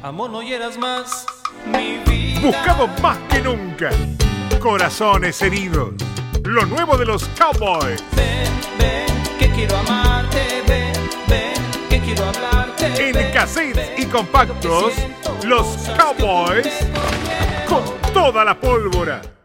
Amor, no hieras más mi vida. Buscado más que nunca. Corazones heridos. Lo nuevo de los Cowboys. Ven, ven, que quiero amarte. Ven, ven, que quiero hablarte. En cassettes y compactos, los Cowboys con toda la pólvora.